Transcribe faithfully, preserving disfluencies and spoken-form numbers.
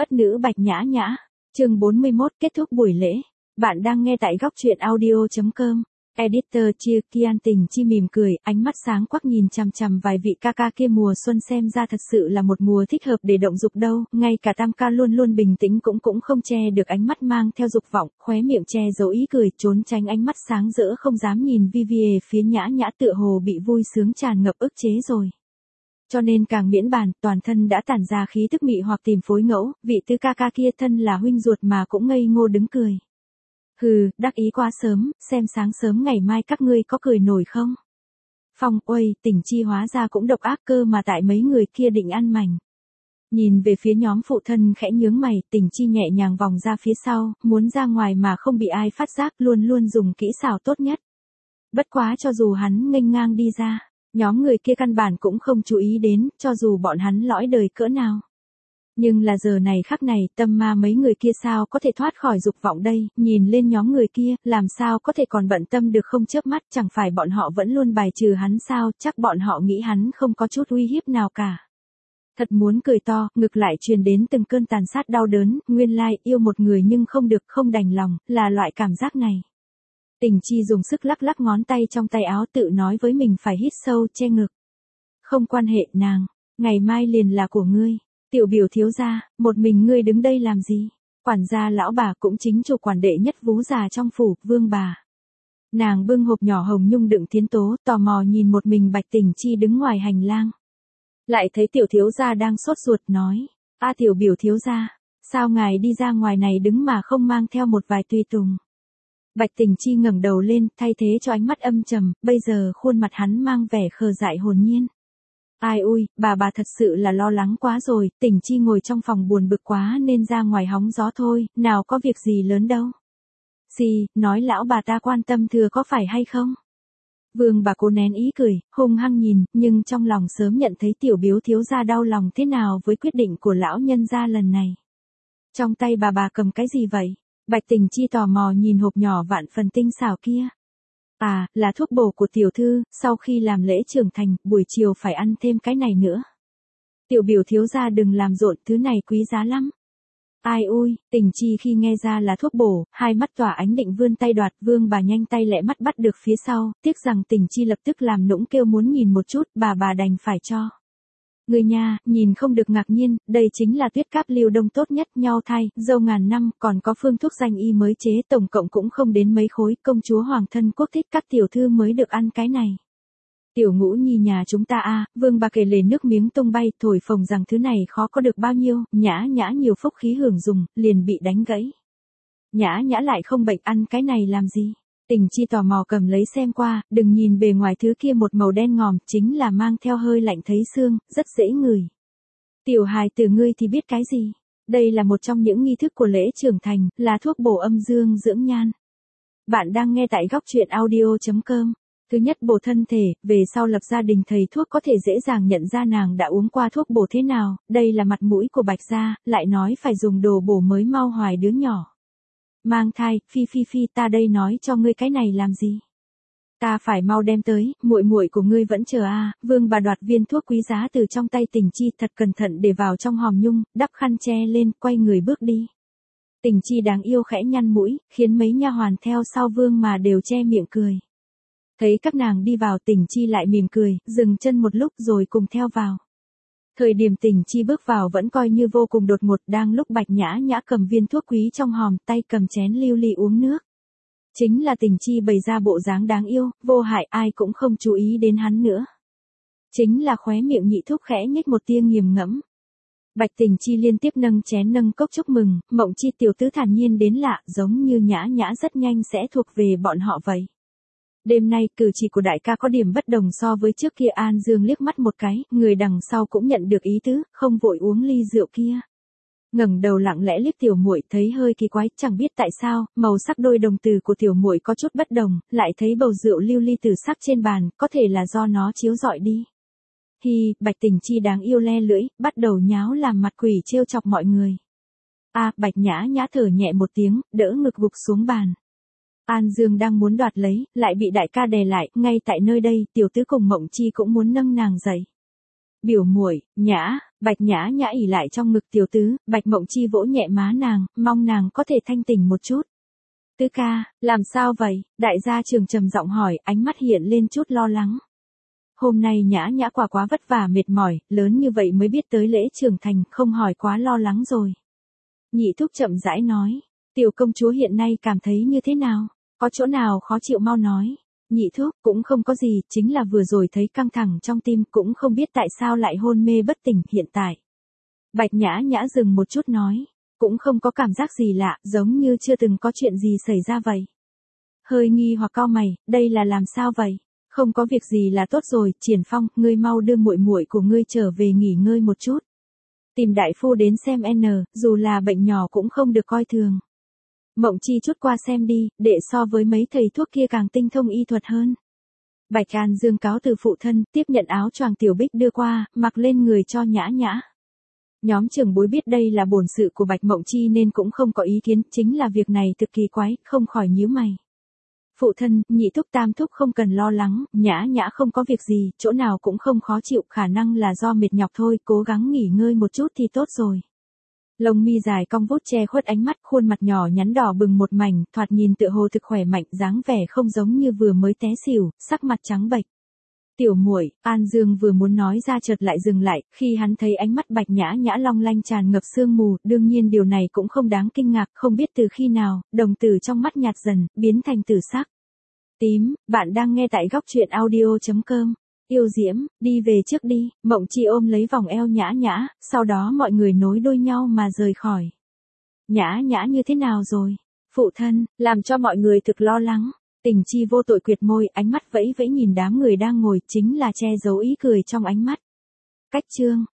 Ất nữ Bạch Nhã Nhã, chương bốn mươi mốt kết thúc buổi lễ. Bạn đang nghe tại góc truyện audio chấm com. Editor Chia Kian Tình Chi mỉm cười, ánh mắt sáng quắc nhìn chằm chằm vài vị ca ca kia, mùa xuân xem ra thật sự là một mùa thích hợp để động dục đâu, ngay cả Tam ca luôn luôn bình tĩnh cũng cũng không che được ánh mắt mang theo dục vọng, khóe miệng che giấu ý cười, trốn tránh ánh mắt sáng rỡ không dám nhìn vi vi phía Nhã Nhã, tựa hồ bị vui sướng tràn ngập ức chế rồi. Cho nên càng miễn bàn, toàn thân đã tản ra khí tức mị hoặc tìm phối ngẫu, vị tứ ca ca kia thân là huynh ruột mà cũng ngây ngô đứng cười. Hừ, đắc ý quá sớm, xem sáng sớm ngày mai các ngươi có cười nổi không? Phong uây, Tình Chi hóa ra cũng độc ác cơ mà, tại mấy người kia định ăn mảnh. Nhìn về phía nhóm phụ thân khẽ nhướng mày, Tình Chi nhẹ nhàng vòng ra phía sau, muốn ra ngoài mà không bị ai phát giác, luôn luôn dùng kỹ xảo tốt nhất. Bất quá cho dù hắn nghênh ngang đi ra, nhóm người kia căn bản cũng không chú ý đến, cho dù bọn hắn lõi đời cỡ nào. Nhưng là giờ này khắc này, tâm ma mấy người kia sao có thể thoát khỏi dục vọng đây, nhìn lên nhóm người kia, làm sao có thể còn bận tâm được không chớp mắt, chẳng phải bọn họ vẫn luôn bài trừ hắn sao, chắc bọn họ nghĩ hắn không có chút uy hiếp nào cả. Thật muốn cười to, ngực lại truyền đến từng cơn tàn sát đau đớn, nguyên lai yêu một người nhưng không được, không đành lòng, là loại cảm giác này. Tình Chi dùng sức lắc lắc ngón tay trong tay áo, tự nói với mình phải hít sâu, che ngực. Không quan hệ nàng, ngày mai liền là của ngươi. Tiểu biểu thiếu gia, một mình ngươi đứng đây làm gì? Quản gia lão bà cũng chính chủ quản đệ nhất vú già trong phủ, Vương bà. Nàng bưng hộp nhỏ hồng nhung đựng thiến tố, tò mò nhìn một mình Bạch Tình Chi đứng ngoài hành lang. Lại thấy tiểu thiếu gia đang sốt ruột nói, a tiểu biểu thiếu gia, sao ngài đi ra ngoài này đứng mà không mang theo một vài tùy tùng? Bạch Tình Chi ngẩng đầu lên, thay thế cho ánh mắt âm trầm, bây giờ khuôn mặt hắn mang vẻ khờ dại hồn nhiên. Ai ui, bà bà thật sự là lo lắng quá rồi, Tình Chi ngồi trong phòng buồn bực quá nên ra ngoài hóng gió thôi, nào có việc gì lớn đâu. Xì, nói lão bà ta quan tâm thừa có phải hay không? Vương bà cố nén ý cười, hung hăng nhìn, nhưng trong lòng sớm nhận thấy tiểu biếu thiếu gia đau lòng thế nào với quyết định của lão nhân gia lần này. Trong tay bà bà cầm cái gì vậy? Bạch Tình Chi tò mò nhìn hộp nhỏ vạn phần tinh xảo kia. À, là thuốc bổ của tiểu thư, sau khi làm lễ trưởng thành, buổi chiều phải ăn thêm cái này nữa. Tiểu biểu thiếu gia đừng làm rộn, thứ này quý giá lắm. Ai ui, Tình Chi khi nghe ra là thuốc bổ, hai mắt tỏa ánh định vươn tay đoạt, Vương bà nhanh tay lẹ mắt bắt được phía sau, tiếc rằng Tình Chi lập tức làm nũng kêu muốn nhìn một chút, bà bà đành phải cho. Người nhà, nhìn không được ngạc nhiên, đây chính là tuyết cáp Liêu Đông tốt nhất, nhau thai, dâu ngàn năm, còn có phương thuốc danh y mới chế, tổng cộng cũng không đến mấy khối, công chúa hoàng thân quốc thích các tiểu thư mới được ăn cái này. Tiểu Ngũ Nhi nhà chúng ta a, Vương bà kể lể nước miếng tung bay, thổi phồng rằng thứ này khó có được bao nhiêu, Nhã Nhã nhiều phúc khí hưởng dùng, liền bị đánh gãy. Nhã Nhã lại không bệnh, ăn cái này làm gì? Tình Chi tò mò cầm lấy xem qua, đừng nhìn bề ngoài thứ kia một màu đen ngòm, chính là mang theo hơi lạnh thấy xương, rất dễ ngửi. Tiểu hài từ ngươi thì biết cái gì? Đây là một trong những nghi thức của lễ trưởng thành, là thuốc bổ âm dương dưỡng nhan. Bạn đang nghe tại góc truyện audio chấm com. Thứ nhất bổ thân thể, về sau lập gia đình thầy thuốc có thể dễ dàng nhận ra nàng đã uống qua thuốc bổ thế nào, đây là mặt mũi của Bạch gia, lại nói phải dùng đồ bổ mới mau hoài đứa nhỏ. Mang thai, phi phi phi, ta đây nói cho ngươi cái này làm gì? Ta phải mau đem tới, muội muội của ngươi vẫn chờ a. À. Vương bà đoạt viên thuốc quý giá từ trong tay Tình Chi, thật cẩn thận để vào trong hòm nhung, đắp khăn che lên, quay người bước đi. Tình Chi đáng yêu khẽ nhăn mũi, khiến mấy nha hoàn theo sau Vương mà đều che miệng cười. Thấy các nàng đi vào, Tình Chi lại mỉm cười, dừng chân một lúc rồi cùng theo vào. Thời điểm Tình Chi bước vào vẫn coi như vô cùng đột ngột, đang lúc Bạch Nhã Nhã cầm viên thuốc quý trong hòm, tay cầm chén lưu ly uống nước. Chính là Tình Chi bày ra bộ dáng đáng yêu, vô hại, ai cũng không chú ý đến hắn nữa. Chính là khóe miệng Nhị thúc khẽ nhếch một tia nghiền ngẫm. Bạch Tình Chi liên tiếp nâng chén nâng cốc chúc mừng, Mộng Chi tiểu tứ thản nhiên đến lạ, giống như Nhã Nhã rất nhanh sẽ thuộc về bọn họ vậy. Đêm nay, cử chỉ của đại ca có điểm bất đồng so với trước kia. An Dương liếc mắt một cái, người đằng sau cũng nhận được ý tứ, không vội uống ly rượu kia. Ngẩng đầu lặng lẽ liếc tiểu muội, thấy hơi kỳ quái, chẳng biết tại sao, màu sắc đôi đồng tử của tiểu muội có chút bất đồng, lại thấy bầu rượu lưu ly tử sắc trên bàn, có thể là do nó chiếu rọi đi. Hi, Bạch Tình Chi đáng yêu le lưỡi, bắt đầu nháo làm mặt quỷ trêu chọc mọi người. A, à, Bạch Nhã Nhã thở nhẹ một tiếng, đỡ ngực gục xuống bàn. An Dương đang muốn đoạt lấy, lại bị đại ca đè lại, ngay tại nơi đây, tiểu tứ cùng Mộng Chi cũng muốn nâng nàng dậy. Biểu muội, Nhã, Bạch Nhã Nhã ỉ lại trong ngực tiểu tứ, Bạch Mộng Chi vỗ nhẹ má nàng, mong nàng có thể thanh tỉnh một chút. Tứ ca, làm sao vậy? Đại gia Trường trầm giọng hỏi, ánh mắt hiện lên chút lo lắng. Hôm nay Nhã Nhã quả quá vất vả mệt mỏi, lớn như vậy mới biết tới lễ trưởng thành, không hỏi quá lo lắng rồi. Nhị thúc chậm rãi nói, tiểu công chúa hiện nay cảm thấy như thế nào? Có chỗ nào khó chịu mau nói. Nhị thúc, cũng không có gì, chính là vừa rồi thấy căng thẳng trong tim, cũng không biết tại sao lại hôn mê bất tỉnh hiện tại. Bạch Nhã Nhã dừng một chút nói, cũng không có cảm giác gì lạ, giống như chưa từng có chuyện gì xảy ra vậy. Hơi nghi hoặc cau mày, đây là làm sao vậy? Không có việc gì là tốt rồi, Triển Phong, ngươi mau đưa muội muội của ngươi trở về nghỉ ngơi một chút. Tìm đại phu đến xem n, dù là bệnh nhỏ cũng không được coi thường. Mộng Chi chút qua xem đi, đệ so với mấy thầy thuốc kia càng tinh thông y thuật hơn. Bạch An Dương cáo từ phụ thân, tiếp nhận áo choàng tiểu bích đưa qua, mặc lên người cho Nhã Nhã. Nhóm trưởng bối biết đây là bổn sự của Bạch Mộng Chi nên cũng không có ý kiến, chính là việc này thực kỳ quái, không khỏi nhíu mày. Phụ thân, nhị thúc tam thúc không cần lo lắng, Nhã Nhã không có việc gì, chỗ nào cũng không khó chịu, khả năng là do mệt nhọc thôi, cố gắng nghỉ ngơi một chút thì tốt rồi. Lông mi dài cong vút che khuất ánh mắt, khuôn mặt nhỏ nhắn đỏ bừng một mảnh, thoạt nhìn tựa hồ thực khỏe mạnh, dáng vẻ không giống như vừa mới té xỉu, sắc mặt trắng bệch. Tiểu muội, An Dương vừa muốn nói ra chợt lại dừng lại, khi hắn thấy ánh mắt Bạch Nhã Nhã long lanh tràn ngập sương mù, đương nhiên điều này cũng không đáng kinh ngạc, không biết từ khi nào, đồng tử trong mắt nhạt dần, biến thành tử sắc. Tím, bạn đang nghe tại góc truyện audio chấm com. Yêu Diễm, đi về trước đi, Mộng Chi ôm lấy vòng eo Nhã Nhã, sau đó mọi người nối đuôi nhau mà rời khỏi. Nhã Nhã như thế nào rồi? Phụ thân, làm cho mọi người thực lo lắng. Tình Chi vô tội quyệt môi, ánh mắt vẫy vẫy nhìn đám người đang ngồi, chính là che giấu ý cười trong ánh mắt. Cách chương.